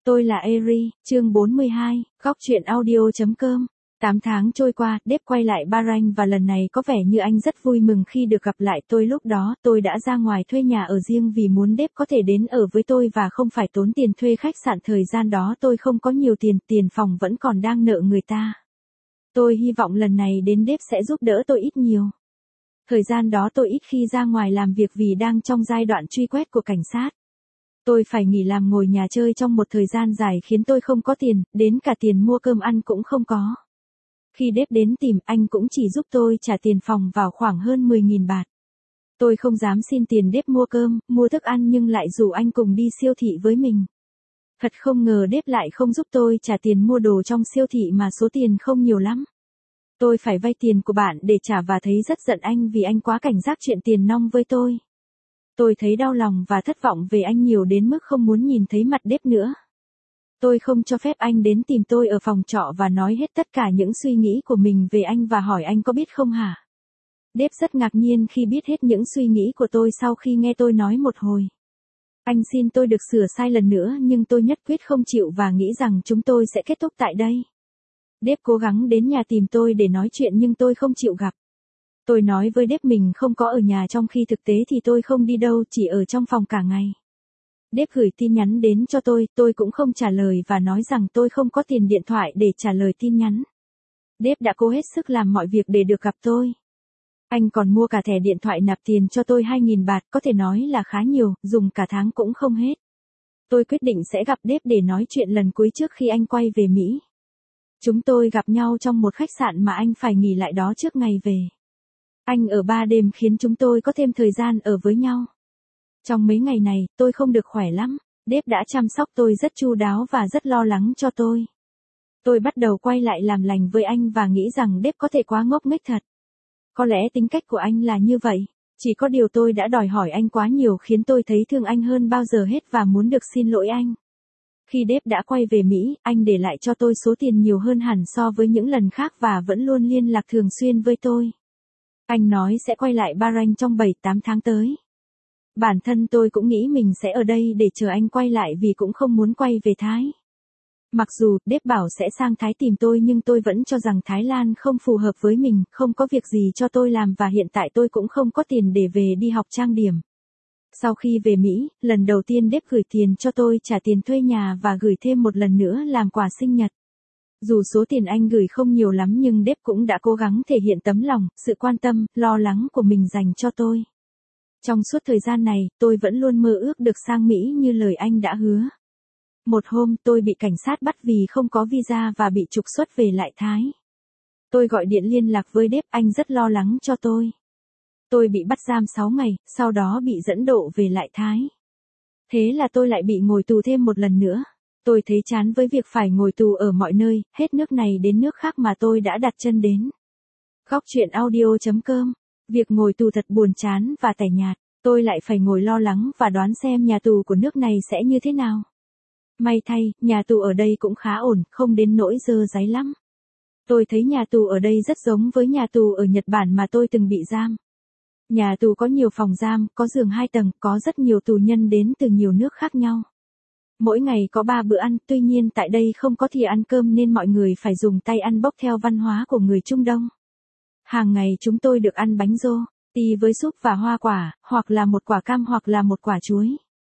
Tôi là Eri, chương 42, góc truyện audio.com. 8 tháng trôi qua, Dave quay lại Bahrain và lần này có vẻ như anh rất vui mừng khi được gặp lại tôi. Lúc đó tôi đã ra ngoài thuê nhà ở riêng vì muốn Dave có thể đến ở với tôi và không phải tốn tiền thuê khách sạn. Thời gian đó tôi không có nhiều tiền phòng vẫn còn đang nợ người ta. Tôi hy vọng lần này đến Dave sẽ giúp đỡ tôi ít nhiều. Thời gian đó tôi ít khi ra ngoài làm việc vì đang trong giai đoạn truy quét của cảnh sát. Tôi phải nghỉ làm ngồi nhà chơi trong một thời gian dài khiến tôi không có tiền, đến cả tiền mua cơm ăn cũng không có. Khi Dave đến tìm, anh cũng chỉ giúp tôi trả tiền phòng vào khoảng hơn 10.000 baht. Tôi không dám xin tiền Dave mua cơm, mua thức ăn nhưng lại rủ anh cùng đi siêu thị với mình. Thật không ngờ Dave lại không giúp tôi trả tiền mua đồ trong siêu thị mà số tiền không nhiều lắm. Tôi phải vay tiền của bạn để trả và thấy rất giận anh vì anh quá cảnh giác chuyện tiền nong với tôi. Tôi thấy đau lòng và thất vọng về anh nhiều đến mức không muốn nhìn thấy mặt Dave nữa. Tôi không cho phép anh đến tìm tôi ở phòng trọ và nói hết tất cả những suy nghĩ của mình về anh và hỏi anh có biết không hả? Dave rất ngạc nhiên khi biết hết những suy nghĩ của tôi sau khi nghe tôi nói một hồi. Anh xin tôi được sửa sai lần nữa nhưng tôi nhất quyết không chịu và nghĩ rằng chúng tôi sẽ kết thúc tại đây. Dave cố gắng đến nhà tìm tôi để nói chuyện nhưng tôi không chịu gặp. Tôi nói với Dave mình không có ở nhà trong khi thực tế thì tôi không đi đâu, chỉ ở trong phòng cả ngày. Dave gửi tin nhắn đến cho tôi cũng không trả lời và nói rằng tôi không có tiền điện thoại để trả lời tin nhắn. Dave đã cố hết sức làm mọi việc để được gặp tôi. Anh còn mua cả thẻ điện thoại nạp tiền cho tôi 2.000 baht, có thể nói là khá nhiều, dùng cả tháng cũng không hết. Tôi quyết định sẽ gặp Dave để nói chuyện lần cuối trước khi anh quay về Mỹ. Chúng tôi gặp nhau trong một khách sạn mà anh phải nghỉ lại đó trước ngày về. Anh ở 3 đêm khiến chúng tôi có thêm thời gian ở với nhau. Trong mấy ngày này, tôi không được khỏe lắm. Dave đã chăm sóc tôi rất chu đáo và rất lo lắng cho tôi. Tôi bắt đầu quay lại làm lành với anh và nghĩ rằng Dave có thể quá ngốc nghếch thật. Có lẽ tính cách của anh là như vậy. Chỉ có điều tôi đã đòi hỏi anh quá nhiều khiến tôi thấy thương anh hơn bao giờ hết và muốn được xin lỗi anh. Khi Dave đã quay về Mỹ, anh để lại cho tôi số tiền nhiều hơn hẳn so với những lần khác và vẫn luôn liên lạc thường xuyên với tôi. Anh nói sẽ quay lại Bahrain trong 7-8 tháng tới. Bản thân tôi cũng nghĩ mình sẽ ở đây để chờ anh quay lại vì cũng không muốn quay về Thái. Mặc dù Dave bảo sẽ sang Thái tìm tôi nhưng tôi vẫn cho rằng Thái Lan không phù hợp với mình, không có việc gì cho tôi làm và hiện tại tôi cũng không có tiền để về đi học trang điểm. Sau khi về Mỹ, lần đầu tiên Dave gửi tiền cho tôi trả tiền thuê nhà và gửi thêm một lần nữa làm quà sinh nhật. Dù số tiền anh gửi không nhiều lắm nhưng Dave cũng đã cố gắng thể hiện tấm lòng, sự quan tâm, lo lắng của mình dành cho tôi. Trong suốt thời gian này, tôi vẫn luôn mơ ước được sang Mỹ như lời anh đã hứa. Một hôm tôi bị cảnh sát bắt vì không có visa và bị trục xuất về lại Thái. Tôi gọi điện liên lạc với Dave, anh rất lo lắng cho tôi. Tôi bị bắt giam 6 ngày, sau đó bị dẫn độ về lại Thái. Thế là tôi lại bị ngồi tù thêm một lần nữa. Tôi thấy chán với việc phải ngồi tù ở mọi nơi, hết nước này đến nước khác mà tôi đã đặt chân đến. Góc truyện audio.com. Việc ngồi tù thật buồn chán và tẻ nhạt. Tôi lại phải ngồi lo lắng và đoán xem nhà tù của nước này sẽ như thế nào. May thay, nhà tù ở đây cũng khá ổn, không đến nỗi dơ dáy lắm. Tôi thấy nhà tù ở đây rất giống với nhà tù ở Nhật Bản mà tôi từng bị giam. Nhà tù có nhiều phòng giam, có giường 2 tầng, có rất nhiều tù nhân đến từ nhiều nước khác nhau. Mỗi ngày có 3 bữa ăn, tuy nhiên tại đây không có thìa ăn cơm nên mọi người phải dùng tay ăn bốc theo văn hóa của người Trung Đông. Hàng ngày chúng tôi được ăn bánh rô, ti với súp và hoa quả, hoặc là một quả cam hoặc là một quả chuối.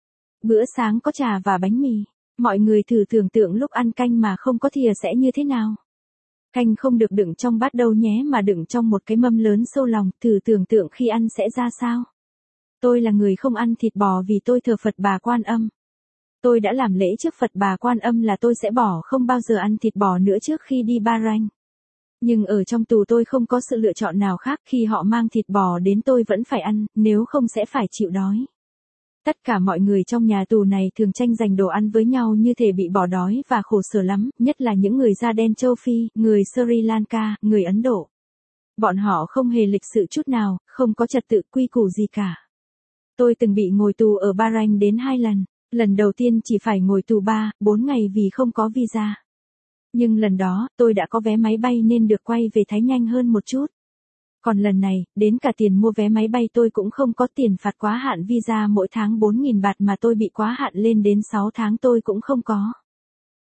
Bữa sáng có trà và bánh mì. Mọi người thử tưởng tượng lúc ăn canh mà không có thìa sẽ như thế nào. Canh không được đựng trong bát đâu nhé mà đựng trong một cái mâm lớn sâu lòng, thử tưởng tượng khi ăn sẽ ra sao. Tôi là người không ăn thịt bò vì tôi thờ Phật Bà Quan Âm. Tôi đã làm lễ trước Phật Bà Quan Âm là tôi sẽ không bao giờ ăn thịt bò nữa trước khi đi Bahrain. Nhưng ở trong tù tôi không có sự lựa chọn nào khác, khi họ mang thịt bò đến tôi vẫn phải ăn, nếu không sẽ phải chịu đói. Tất cả mọi người trong nhà tù này thường tranh giành đồ ăn với nhau như thể bị bỏ đói và khổ sở lắm, nhất là những người da đen châu Phi, người Sri Lanka, người Ấn Độ. Bọn họ không hề lịch sự chút nào, không có trật tự quy củ gì cả. Tôi từng bị ngồi tù ở Bahrain đến 2 lần, lần đầu tiên chỉ phải ngồi tù 3-4 ngày vì không có visa. Nhưng lần đó, tôi đã có vé máy bay nên được quay về Thái nhanh hơn một chút. Còn lần này, đến cả tiền mua vé máy bay tôi cũng không có, tiền phạt quá hạn visa mỗi tháng 4.000 baht mà tôi bị quá hạn lên đến 6 tháng tôi cũng không có.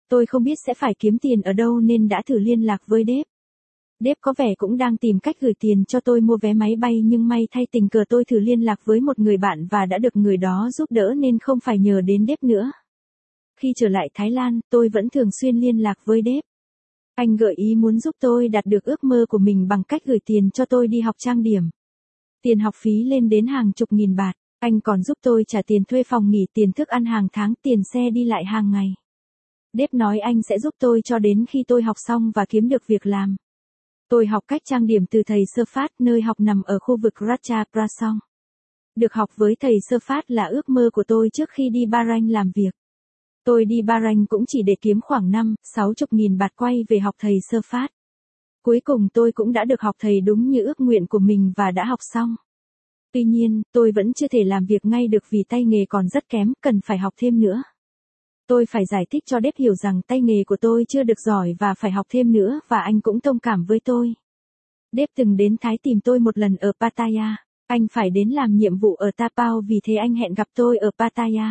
Tôi không biết sẽ phải kiếm tiền ở đâu nên đã thử liên lạc với Dave. Dave có vẻ cũng đang tìm cách gửi tiền cho tôi mua vé máy bay nhưng may thay tình cờ tôi thử liên lạc với một người bạn và đã được người đó giúp đỡ nên không phải nhờ đến Dave nữa. Khi trở lại Thái Lan, tôi vẫn thường xuyên liên lạc với Dave. Anh gợi ý muốn giúp tôi đạt được ước mơ của mình bằng cách gửi tiền cho tôi đi học trang điểm. Tiền học phí lên đến hàng chục nghìn baht. Anh còn giúp tôi trả tiền thuê phòng nghỉ, tiền thức ăn hàng tháng, tiền xe đi lại hàng ngày. Dave nói anh sẽ giúp tôi cho đến khi tôi học xong và kiếm được việc làm. Tôi học cách trang điểm từ thầy Sơ Phát, nơi học nằm ở khu vực Racha Prasong. Được học với thầy Sơ Phát là ước mơ của tôi trước khi đi Bahrain làm việc. Tôi đi Bahrain cũng chỉ để kiếm khoảng 5-60 nghìn baht quay về học thầy Sơ Phát. Cuối cùng tôi cũng đã được học thầy đúng như ước nguyện của mình và đã học xong. Tuy nhiên, tôi vẫn chưa thể làm việc ngay được vì tay nghề còn rất kém, cần phải học thêm nữa. Tôi phải giải thích cho Dave hiểu rằng tay nghề của tôi chưa được giỏi và phải học thêm nữa và anh cũng thông cảm với tôi. Dave từng đến Thái tìm tôi một lần ở Pattaya. Anh phải đến làm nhiệm vụ ở Tapao vì thế anh hẹn gặp tôi ở Pattaya.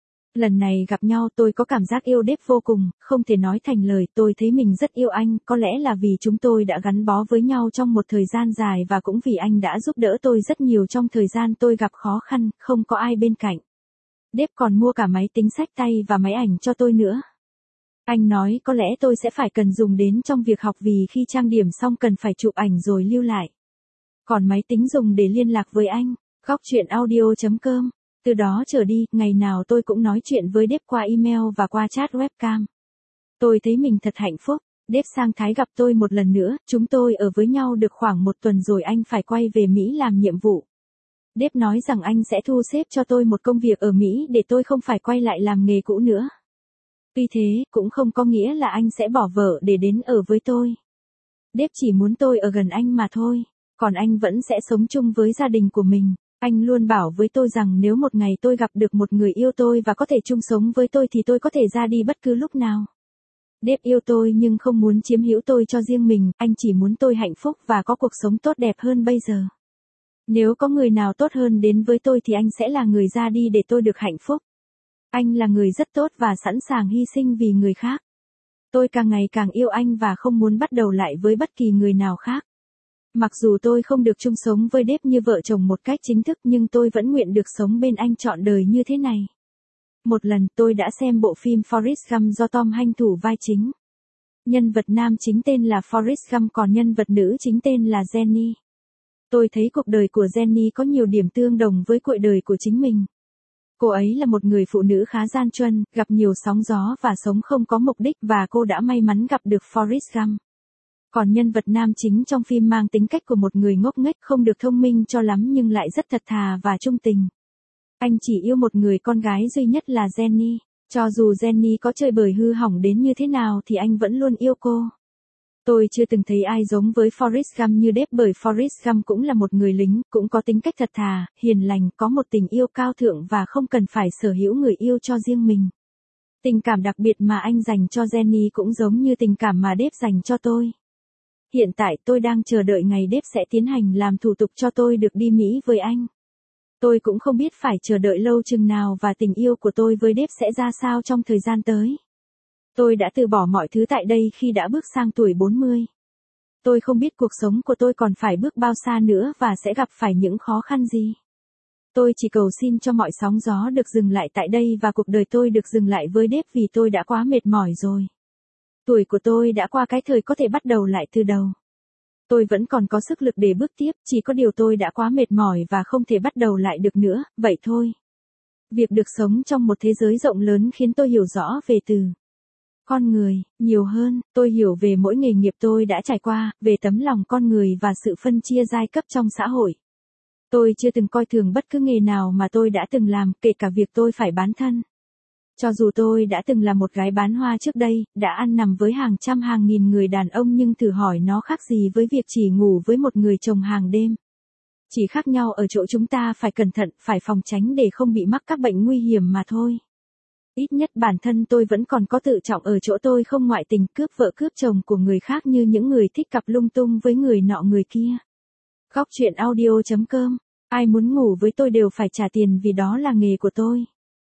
Lần này gặp nhau tôi có cảm giác yêu Dave vô cùng, không thể nói thành lời, tôi thấy mình rất yêu anh, có lẽ là vì chúng tôi đã gắn bó với nhau trong một thời gian dài và cũng vì anh đã giúp đỡ tôi rất nhiều trong thời gian tôi gặp khó khăn, không có ai bên cạnh. Dave còn mua cả máy tính xách tay và máy ảnh cho tôi nữa. Anh nói có lẽ tôi sẽ phải cần dùng đến trong việc học vì khi trang điểm xong cần phải chụp ảnh rồi lưu lại. Còn máy tính dùng để liên lạc với anh. Góc chuyện audio.com. Từ đó trở đi, ngày nào tôi cũng nói chuyện với Dave qua email và qua chat webcam. Tôi thấy mình thật hạnh phúc. Dave sang Thái gặp tôi một lần nữa, chúng tôi ở với nhau được khoảng một tuần rồi anh phải quay về Mỹ làm nhiệm vụ. Dave nói rằng anh sẽ thu xếp cho tôi một công việc ở Mỹ để tôi không phải quay lại làm nghề cũ nữa. Tuy thế, cũng không có nghĩa là anh sẽ bỏ vợ để đến ở với tôi. Dave chỉ muốn tôi ở gần anh mà thôi, còn anh vẫn sẽ sống chung với gia đình của mình. Anh luôn bảo với tôi rằng nếu một ngày tôi gặp được một người yêu tôi và có thể chung sống với tôi thì tôi có thể ra đi bất cứ lúc nào. Dave yêu tôi nhưng không muốn chiếm hữu tôi cho riêng mình, anh chỉ muốn tôi hạnh phúc và có cuộc sống tốt đẹp hơn bây giờ. Nếu có người nào tốt hơn đến với tôi thì anh sẽ là người ra đi để tôi được hạnh phúc. Anh là người rất tốt và sẵn sàng hy sinh vì người khác. Tôi càng ngày càng yêu anh và không muốn bắt đầu lại với bất kỳ người nào khác. Mặc dù tôi không được chung sống với Dave như vợ chồng một cách chính thức nhưng tôi vẫn nguyện được sống bên anh trọn đời như thế này. Một lần tôi đã xem bộ phim Forrest Gump do Tom Hanks thủ vai chính. Nhân vật nam chính tên là Forrest Gump còn nhân vật nữ chính tên là Jenny. Tôi thấy cuộc đời của Jenny có nhiều điểm tương đồng với cuộc đời của chính mình. Cô ấy là một người phụ nữ khá gian truân, gặp nhiều sóng gió và sống không có mục đích và cô đã may mắn gặp được Forrest Gump. Còn nhân vật nam chính trong phim mang tính cách của một người ngốc nghếch không được thông minh cho lắm nhưng lại rất thật thà và trung tình. Anh chỉ yêu một người con gái duy nhất là Jenny. Cho dù Jenny có chơi bời hư hỏng đến như thế nào thì anh vẫn luôn yêu cô. Tôi chưa từng thấy ai giống với Forrest Gump như Dave bởi Forrest Gump cũng là một người lính, cũng có tính cách thật thà, hiền lành, có một tình yêu cao thượng và không cần phải sở hữu người yêu cho riêng mình. Tình cảm đặc biệt mà anh dành cho Jenny cũng giống như tình cảm mà Dave dành cho tôi. Hiện tại tôi đang chờ đợi ngày Dave sẽ tiến hành làm thủ tục cho tôi được đi Mỹ với anh. Tôi cũng không biết phải chờ đợi lâu chừng nào và tình yêu của tôi với Dave sẽ ra sao trong thời gian tới. Tôi đã từ bỏ mọi thứ tại đây khi đã bước sang tuổi 40. Tôi không biết cuộc sống của tôi còn phải bước bao xa nữa và sẽ gặp phải những khó khăn gì. Tôi chỉ cầu xin cho mọi sóng gió được dừng lại tại đây và cuộc đời tôi được dừng lại với Dave vì tôi đã quá mệt mỏi rồi. Tuổi của tôi đã qua cái thời có thể bắt đầu lại từ đầu. Tôi vẫn còn có sức lực để bước tiếp, chỉ có điều tôi đã quá mệt mỏi và không thể bắt đầu lại được nữa, vậy thôi. Việc được sống trong một thế giới rộng lớn khiến tôi hiểu rõ về con người, nhiều hơn, tôi hiểu về mỗi nghề nghiệp tôi đã trải qua, về tấm lòng con người và sự phân chia giai cấp trong xã hội. Tôi chưa từng coi thường bất cứ nghề nào mà tôi đã từng làm, kể cả việc tôi phải bán thân. Cho dù tôi đã từng là một gái bán hoa trước đây, đã ăn nằm với hàng trăm hàng nghìn người đàn ông nhưng thử hỏi nó khác gì với việc chỉ ngủ với một người chồng hàng đêm. Chỉ khác nhau ở chỗ chúng ta phải cẩn thận, phải phòng tránh để không bị mắc các bệnh nguy hiểm mà thôi. Ít nhất bản thân tôi vẫn còn có tự trọng ở chỗ tôi không ngoại tình cướp vợ cướp chồng của người khác như những người thích cặp lung tung với người nọ người kia. Góc chuyện audio.com. Ai muốn ngủ với tôi đều phải trả tiền vì đó là nghề của tôi.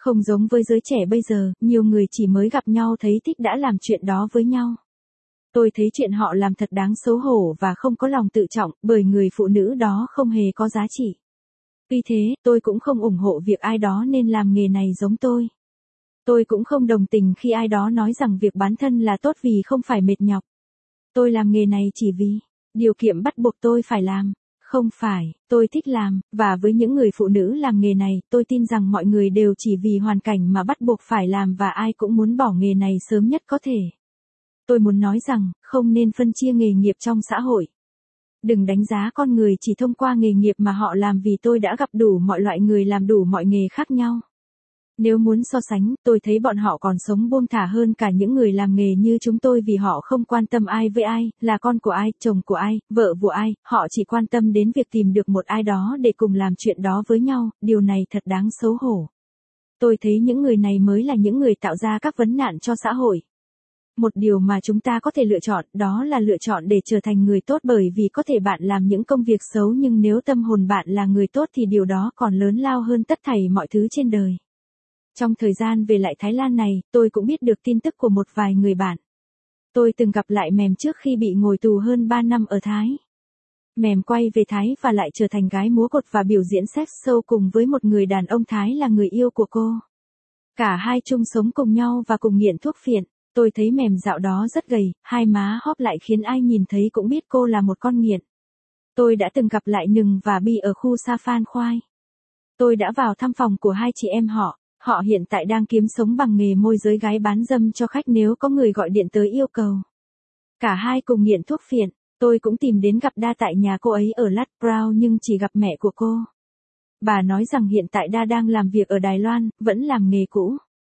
Không giống với giới trẻ bây giờ, nhiều người chỉ mới gặp nhau thấy thích đã làm chuyện đó với nhau. Tôi thấy chuyện họ làm thật đáng xấu hổ và không có lòng tự trọng, bởi người phụ nữ đó không hề có giá trị. Tuy thế, tôi cũng không ủng hộ việc ai đó nên làm nghề này giống tôi. Tôi cũng không đồng tình khi ai đó nói rằng việc bán thân là tốt vì không phải mệt nhọc. Tôi làm nghề này chỉ vì điều kiện bắt buộc tôi phải làm. Không phải, tôi thích làm, và với những người phụ nữ làm nghề này, tôi tin rằng mọi người đều chỉ vì hoàn cảnh mà bắt buộc phải làm và ai cũng muốn bỏ nghề này sớm nhất có thể. Tôi muốn nói rằng, không nên phân chia nghề nghiệp trong xã hội. Đừng đánh giá con người chỉ thông qua nghề nghiệp mà họ làm vì tôi đã gặp đủ mọi loại người làm đủ mọi nghề khác nhau. Nếu muốn so sánh, tôi thấy bọn họ còn sống buông thả hơn cả những người làm nghề như chúng tôi vì họ không quan tâm ai với ai, là con của ai, chồng của ai, vợ của ai, họ chỉ quan tâm đến việc tìm được một ai đó để cùng làm chuyện đó với nhau, điều này thật đáng xấu hổ. Tôi thấy những người này mới là những người tạo ra các vấn nạn cho xã hội. Một điều mà chúng ta có thể lựa chọn, đó là lựa chọn để trở thành người tốt bởi vì có thể bạn làm những công việc xấu nhưng nếu tâm hồn bạn là người tốt thì điều đó còn lớn lao hơn tất thảy mọi thứ trên đời. Trong thời gian về lại Thái Lan này, tôi cũng biết được tin tức của một vài người bạn. Tôi từng gặp lại Mềm trước khi bị ngồi tù hơn 3 năm ở Thái. Mềm quay về Thái và lại trở thành gái múa cột và biểu diễn sex show cùng với một người đàn ông Thái là người yêu của cô. Cả hai chung sống cùng nhau và cùng nghiện thuốc phiện. Tôi thấy Mềm dạo đó rất gầy, hai má hóp lại khiến ai nhìn thấy cũng biết cô là một con nghiện. Tôi đã từng gặp lại Nừng và Bi ở khu Sa Phan Khoai. Tôi đã vào thăm phòng của hai chị em họ. Họ hiện tại đang kiếm sống bằng nghề môi giới gái bán dâm cho khách nếu có người gọi điện tới yêu cầu. Cả hai cùng nghiện thuốc phiện. Tôi cũng tìm đến gặp Đa tại nhà cô ấy ở Lát Brown nhưng chỉ gặp mẹ của cô. Bà nói rằng hiện tại Đa đang làm việc ở Đài Loan, vẫn làm nghề cũ.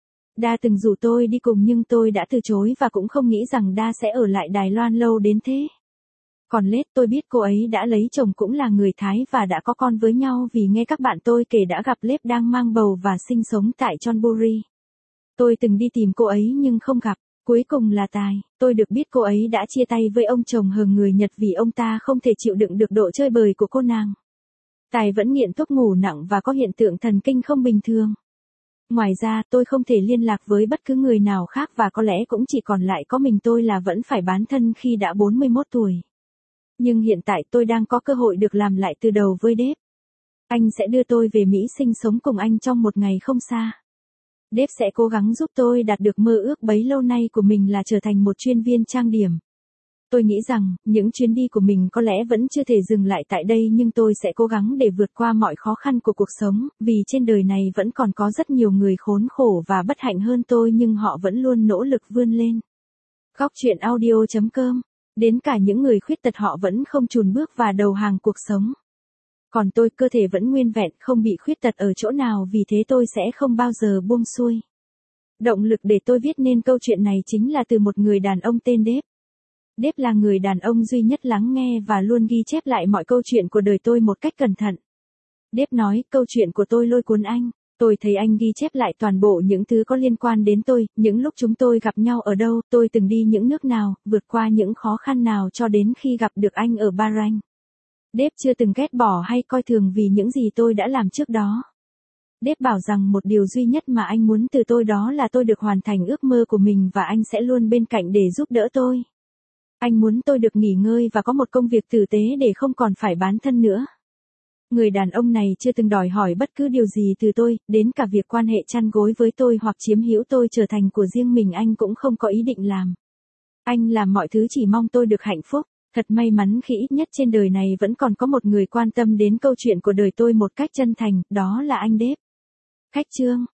Đa từng rủ tôi đi cùng nhưng tôi đã từ chối và cũng không nghĩ rằng Đa sẽ ở lại Đài Loan lâu đến thế. Còn Lết tôi biết cô ấy đã lấy chồng cũng là người Thái và đã có con với nhau vì nghe các bạn tôi kể đã gặp Lết đang mang bầu và sinh sống tại Chonburi. Tôi từng đi tìm cô ấy nhưng không gặp. Cuối cùng là Tài, tôi được biết cô ấy đã chia tay với ông chồng hờ người Nhật vì ông ta không thể chịu đựng được độ chơi bời của cô nàng. Tài vẫn nghiện thuốc ngủ nặng và có hiện tượng thần kinh không bình thường. Ngoài ra, tôi không thể liên lạc với bất cứ người nào khác và có lẽ cũng chỉ còn lại có mình tôi là vẫn phải bán thân khi đã 41 tuổi. Nhưng hiện tại tôi đang có cơ hội được làm lại từ đầu với Dave. Anh sẽ đưa tôi về Mỹ sinh sống cùng anh trong một ngày không xa. Dave sẽ cố gắng giúp tôi đạt được mơ ước bấy lâu nay của mình là trở thành một chuyên viên trang điểm. Tôi nghĩ rằng, những chuyến đi của mình có lẽ vẫn chưa thể dừng lại tại đây nhưng tôi sẽ cố gắng để vượt qua mọi khó khăn của cuộc sống, vì trên đời này vẫn còn có rất nhiều người khốn khổ và bất hạnh hơn tôi nhưng họ vẫn luôn nỗ lực vươn lên. Góc chuyện audio.com. Đến cả những người khuyết tật họ vẫn không chùn bước vào đầu hàng cuộc sống. Còn tôi cơ thể vẫn nguyên vẹn không bị khuyết tật ở chỗ nào vì thế tôi sẽ không bao giờ buông xuôi. Động lực để tôi viết nên câu chuyện này chính là từ một người đàn ông tên Dave. Dave là người đàn ông duy nhất lắng nghe và luôn ghi chép lại mọi câu chuyện của đời tôi một cách cẩn thận. Dave nói, câu chuyện của tôi lôi cuốn anh. Tôi thấy anh ghi chép lại toàn bộ những thứ có liên quan đến tôi, những lúc chúng tôi gặp nhau ở đâu, tôi từng đi những nước nào, vượt qua những khó khăn nào cho đến khi gặp được anh ở Bahrain. Dave chưa từng ghét bỏ hay coi thường vì những gì tôi đã làm trước đó. Dave bảo rằng một điều duy nhất mà anh muốn từ tôi đó là tôi được hoàn thành ước mơ của mình và anh sẽ luôn bên cạnh để giúp đỡ tôi. Anh muốn tôi được nghỉ ngơi và có một công việc tử tế để không còn phải bán thân nữa. Người đàn ông này chưa từng đòi hỏi bất cứ điều gì từ tôi, đến cả việc quan hệ chăn gối với tôi hoặc chiếm hữu tôi trở thành của riêng mình anh cũng không có ý định làm. Anh làm mọi thứ chỉ mong tôi được hạnh phúc. Thật may mắn khi ít nhất trên đời này vẫn còn có một người quan tâm đến câu chuyện của đời tôi một cách chân thành, đó là anh Dave. Khách chương